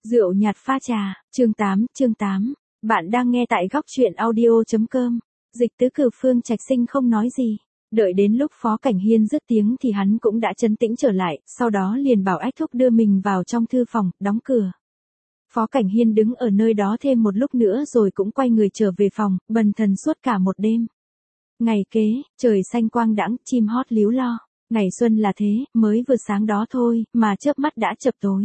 Rượu nhạt pha trà, chương 8. Bạn đang nghe tại góc truyện audio.com. Dịch tứ cử Phương Trạch Sinh không nói gì. Đợi đến lúc Phó Cảnh Hiên dứt tiếng thì hắn cũng đã trấn tĩnh trở lại, sau đó liền bảo Ách Thúc đưa mình vào trong thư phòng, đóng cửa. Phó Cảnh Hiên đứng ở nơi đó thêm một lúc nữa rồi cũng quay người trở về phòng, bần thần suốt cả một đêm. Ngày kế, trời xanh quang đãng, chim hót líu lo. Ngày xuân là thế, mới vừa sáng đó thôi, mà chớp mắt đã chập tối.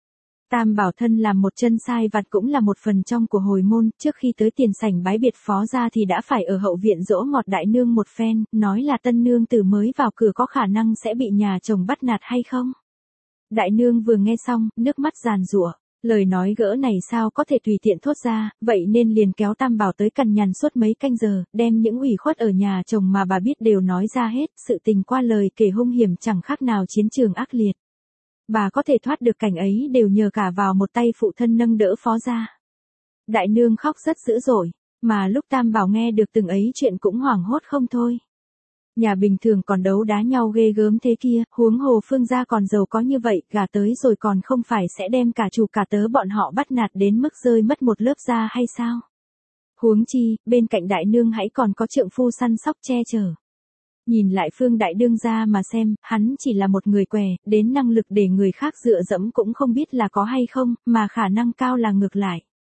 Tam Bảo thân làm một chân sai vặt cũng là một phần trong của hồi môn, trước khi tới tiền sảnh bái biệt phó ra thì đã phải ở hậu viện dỗ ngọt đại nương một phen, nói là tân nương tử mới vào cửa có khả năng sẽ bị nhà chồng bắt nạt hay không. Đại nương vừa nghe xong, nước mắt giàn giụa, lời nói gỡ này sao có thể tùy tiện thốt ra, vậy nên liền kéo Tam Bảo tới cằn nhằn suốt mấy canh giờ, đem những ủy khuất ở nhà chồng mà bà biết đều nói ra hết, sự tình qua lời kể hung hiểm chẳng khác nào chiến trường ác liệt. Bà có thể thoát được cảnh ấy đều nhờ cả vào một tay phụ thân nâng đỡ phó gia. Đại nương khóc rất dữ dội, mà lúc Tam Bảo nghe được từng ấy chuyện cũng hoảng hốt không thôi. Nhà bình thường còn đấu đá nhau ghê gớm thế kia, huống hồ Phương gia còn giàu có như vậy, gả tới rồi còn không phải sẽ đem cả chủ cả tớ bọn họ bắt nạt đến mức rơi mất một lớp da hay sao? Huống chi, bên cạnh đại nương hãy còn có trượng phu săn sóc che chở. Nhìn lại Phương đại đương gia mà xem, hắn chỉ là một người què, đến năng lực để người khác dựa dẫm cũng không biết là có hay không, mà khả năng cao là ngược lại.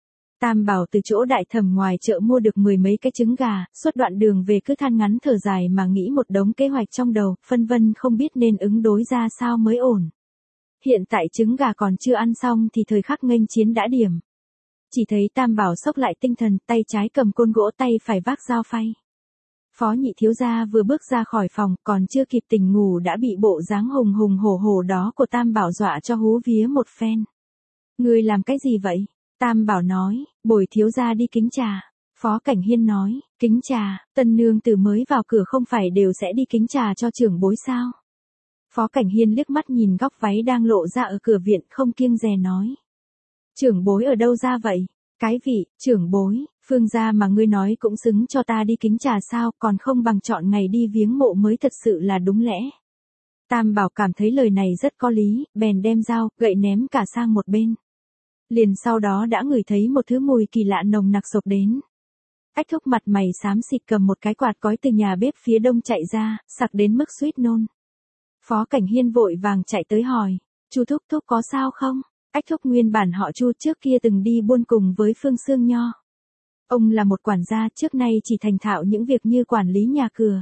Tam Bảo từ chỗ đại thẩm ngoài chợ mua được 10 mấy cái trứng gà, suốt đoạn đường về cứ than ngắn thở dài mà nghĩ một đống kế hoạch trong đầu, phân vân không biết nên ứng đối ra sao mới ổn. Hiện tại trứng gà còn chưa ăn xong thì thời khắc nghênh chiến đã điểm. Chỉ thấy Tam Bảo xốc lại tinh thần, tay trái cầm côn gỗ tay phải vác dao phay. Phó nhị thiếu gia vừa bước ra khỏi phòng, còn chưa kịp tỉnh ngủ đã bị bộ dáng hùng hùng hổ hổ đó của Tam Bảo dọa cho hú vía một phen. Ngươi làm cái gì vậy? Tam Bảo nói, bồi thiếu gia đi kính trà. Phó Cảnh Hiên nói, kính trà, tân nương tử mới vào cửa không phải đều sẽ đi kính trà cho trưởng bối sao? Phó Cảnh Hiên liếc mắt nhìn góc váy đang lộ ra ở cửa viện không kiêng dè nói. Trưởng bối ở đâu ra vậy? Cái vị, trưởng bối, Phương gia mà ngươi nói cũng xứng cho ta đi kính trà sao, còn không bằng chọn ngày đi viếng mộ mới thật sự là đúng lẽ. Tam Bảo cảm thấy lời này rất có lý, bèn đem dao, gậy ném cả sang một bên. Liền sau đó đã ngửi thấy một thứ mùi kỳ lạ nồng nặc xộc đến. Ách Thúc mặt mày xám xịt cầm một cái quạt cói từ nhà bếp phía đông chạy ra, sặc đến mức suýt nôn. Phó Cảnh Hiên vội vàng chạy tới hỏi, Chu Thúc Thúc có sao không? Ách Thúc nguyên bản họ Chu trước kia từng đi buôn cùng với Phương Sương Nho. Ông là một quản gia trước nay chỉ thành thạo những việc như quản lý nhà cửa.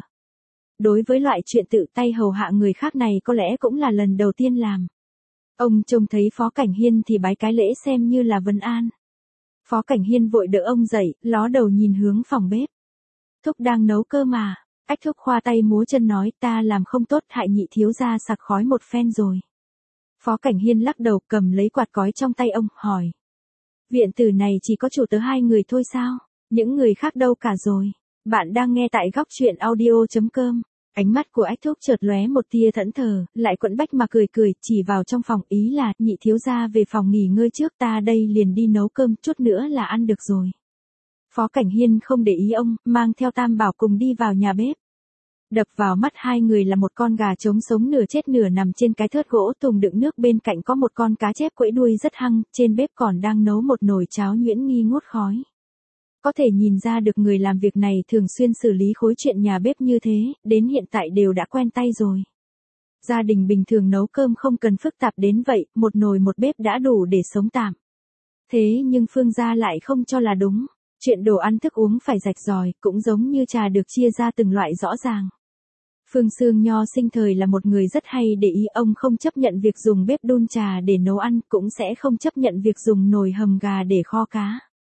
Đối với loại chuyện tự tay hầu hạ người khác này có lẽ cũng là lần đầu tiên làm. Ông trông thấy Phó Cảnh Hiên thì bái cái lễ xem như là vân an. Phó Cảnh Hiên vội đỡ ông dậy, ló đầu nhìn hướng phòng bếp. Thúc đang nấu cơm mà. Ách Thúc khoa tay múa chân nói ta làm không tốt hại nhị thiếu gia sặc khói một phen rồi. Phó Cảnh Hiên lắc đầu cầm lấy quạt cói trong tay ông, hỏi. Viện tử này chỉ có chủ tớ hai người thôi sao? Những người khác đâu cả rồi? Bạn đang nghe tại góc truyện audio.com. Ánh mắt của Ách Thúc chợt lóe một tia thẫn thờ, lại quẫn bách mà cười cười, chỉ vào trong phòng, ý là, nhị thiếu gia về phòng nghỉ ngơi trước, ta đây liền đi nấu cơm, chút nữa là ăn được rồi. Phó Cảnh Hiên không để ý ông, mang theo Tam Bảo cùng đi vào nhà bếp. Đập vào mắt hai người là một con gà trống sống nửa chết nửa nằm trên cái thớt gỗ thùng đựng nước, bên cạnh có một con cá chép quẫy đuôi rất hăng, trên bếp còn đang nấu một nồi cháo nhuyễn nghi ngút khói. Có thể nhìn ra được người làm việc này thường xuyên xử lý khối chuyện nhà bếp như thế, đến hiện tại đều đã quen tay rồi. Gia đình bình thường nấu cơm không cần phức tạp đến vậy, một nồi một bếp đã đủ để sống tạm. Thế nhưng Phương gia lại không cho là đúng, chuyện đồ ăn thức uống phải rạch ròi, cũng giống như trà được chia ra từng loại rõ ràng. Phương Sương Nho sinh thời là một người rất hay để ý, ông không chấp nhận việc dùng bếp đun trà để nấu ăn, cũng sẽ không chấp nhận việc dùng nồi hầm gà để kho cá.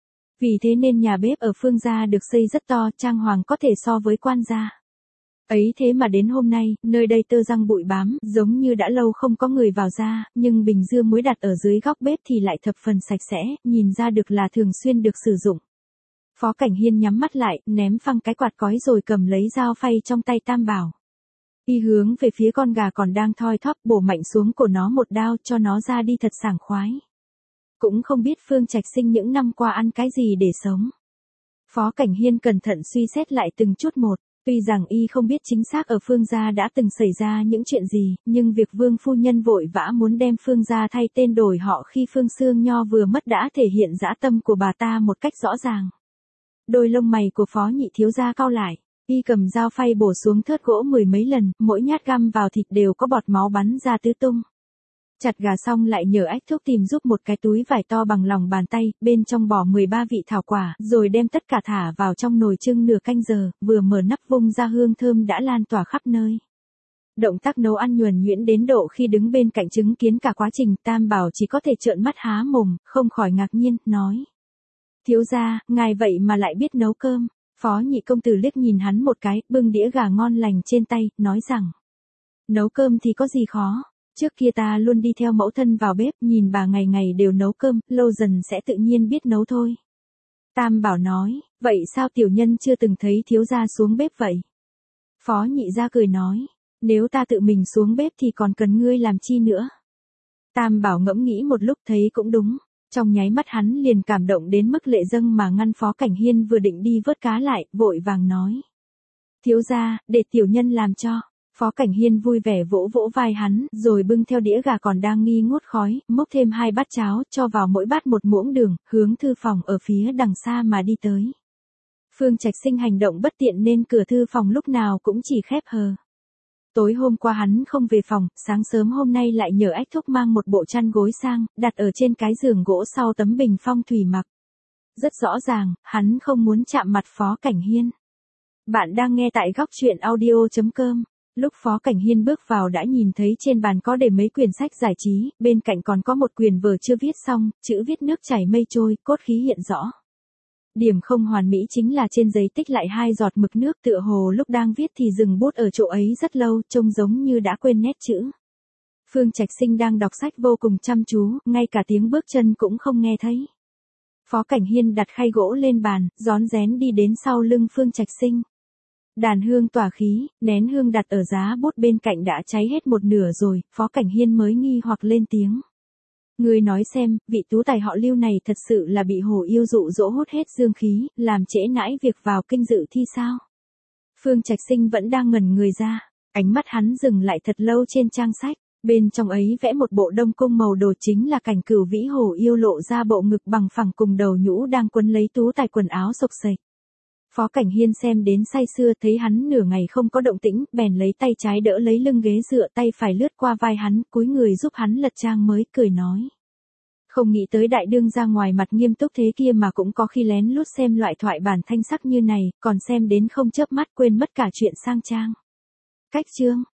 Vì thế nên nhà bếp ở Phương gia được xây rất to, trang hoàng có thể so với quan gia. Ấy thế mà đến hôm nay, nơi đây tơ răng bụi bám, giống như đã lâu không có người vào ra, nhưng bình dưa muối đặt ở dưới góc bếp thì lại thập phần sạch sẽ, nhìn ra được là thường xuyên được sử dụng. Phó Cảnh Hiên nhắm mắt lại, ném phăng cái quạt cói rồi cầm lấy dao phay trong tay Tam Bảo. Y hướng về phía con gà còn đang thoi thóp, bổ mạnh xuống cổ nó một đao cho nó ra đi thật sảng khoái. Cũng không biết Phương Trạch Sinh những năm qua ăn cái gì để sống. Phó Cảnh Hiên cẩn thận suy xét lại từng chút một. Tuy rằng y không biết chính xác ở Phương gia đã từng xảy ra những chuyện gì, nhưng việc Vương phu nhân vội vã muốn đem Phương gia thay tên đổi họ khi Phương Sương Nho vừa mất đã thể hiện dã tâm của bà ta một cách rõ ràng. Đôi lông mày của Phó Nhị thiếu gia cau lại, y cầm dao phay bổ xuống thớt gỗ mười mấy lần, mỗi nhát găm vào thịt đều có bọt máu bắn ra tứ tung. Chặt gà xong lại nhờ Ách Thúc tìm giúp một cái túi vải to bằng lòng bàn tay, bên trong bỏ 13 vị thảo quả, rồi đem tất cả thả vào trong nồi chưng nửa canh giờ, vừa mở nắp vung ra hương thơm đã lan tỏa khắp nơi. Động tác nấu ăn nhuần nhuyễn đến độ khi đứng bên cạnh chứng kiến cả quá trình, Tam Bảo chỉ có thể trợn mắt há mồm, không khỏi ngạc nhiên, nói. Thiếu gia, ngài vậy mà lại biết nấu cơm. Phó Nhị công tử liếc nhìn hắn một cái, bưng đĩa gà ngon lành trên tay, nói rằng. Nấu cơm thì có gì khó. Trước kia ta luôn đi theo mẫu thân vào bếp, nhìn bà ngày ngày đều nấu cơm, lâu dần sẽ tự nhiên biết nấu thôi. Tam Bảo nói, vậy sao tiểu nhân chưa từng thấy thiếu gia xuống bếp vậy? Phó Nhị gia cười nói, nếu ta tự mình xuống bếp thì còn cần ngươi làm chi nữa? Tam Bảo ngẫm nghĩ một lúc thấy cũng đúng, trong nháy mắt hắn liền cảm động đến mức lệ dâng mà ngăn Phó Cảnh Hiên vừa định đi vớt cá lại, vội vàng nói. Thiếu gia, để tiểu nhân làm cho. Phó Cảnh Hiên vui vẻ vỗ vỗ vai hắn, rồi bưng theo đĩa gà còn đang nghi ngút khói, múc thêm 2 bát cháo, cho vào mỗi bát một muỗng đường, hướng thư phòng ở phía đằng xa mà đi tới. Phương Trạch Sinh hành động bất tiện nên cửa thư phòng lúc nào cũng chỉ khép hờ. Tối hôm qua hắn không về phòng, sáng sớm hôm nay lại nhờ Ách Thúc mang một bộ chăn gối sang, đặt ở trên cái giường gỗ sau tấm bình phong thủy mặc. Rất rõ ràng, hắn không muốn chạm mặt Phó Cảnh Hiên. Bạn đang nghe tại góc truyện audio.com. Lúc Phó Cảnh Hiên bước vào đã nhìn thấy trên bàn có để mấy quyển sách giải trí, bên cạnh còn có một quyển vở chưa viết xong, chữ viết nước chảy mây trôi, cốt khí hiện rõ. Điểm không hoàn mỹ chính là trên giấy tích lại 2 giọt mực nước, tựa hồ lúc đang viết thì dừng bút ở chỗ ấy rất lâu, trông giống như đã quên nét chữ. Phương Trạch Sinh đang đọc sách vô cùng chăm chú, ngay cả tiếng bước chân cũng không nghe thấy. Phó Cảnh Hiên đặt khay gỗ lên bàn, rón rén đi đến sau lưng Phương Trạch Sinh. Đàn hương tỏa khí, nén hương đặt ở giá bút bên cạnh đã cháy hết một nửa rồi, Phó Cảnh Hiên mới nghi hoặc lên tiếng. Ngươi nói xem, vị tú tài họ Lưu này thật sự là bị hổ yêu dụ dỗ hút hết dương khí, làm trễ nãi việc vào kinh dự thi sao? Phương Trạch Sinh vẫn đang ngẩn người ra, ánh mắt hắn dừng lại thật lâu trên trang sách, bên trong ấy vẽ một bộ đông cung màu đồ, chính là cảnh Cửu Vĩ hổ yêu lộ ra bộ ngực bằng phẳng cùng đầu nhũ đang quấn lấy tú tài quần áo xộc xệch. Phó Cảnh Hiên xem đến say sưa, thấy hắn nửa ngày không có động tĩnh, bèn lấy tay trái đỡ lấy lưng ghế dựa, tay phải lướt qua vai hắn, cúi người giúp hắn lật trang mới, cười nói. Không nghĩ tới đại đương ra ngoài mặt nghiêm túc thế kia mà cũng có khi lén lút xem loại thoại bản thanh sắc như này, còn xem đến không chớp mắt, quên mất cả chuyện sang trang. Cách chương,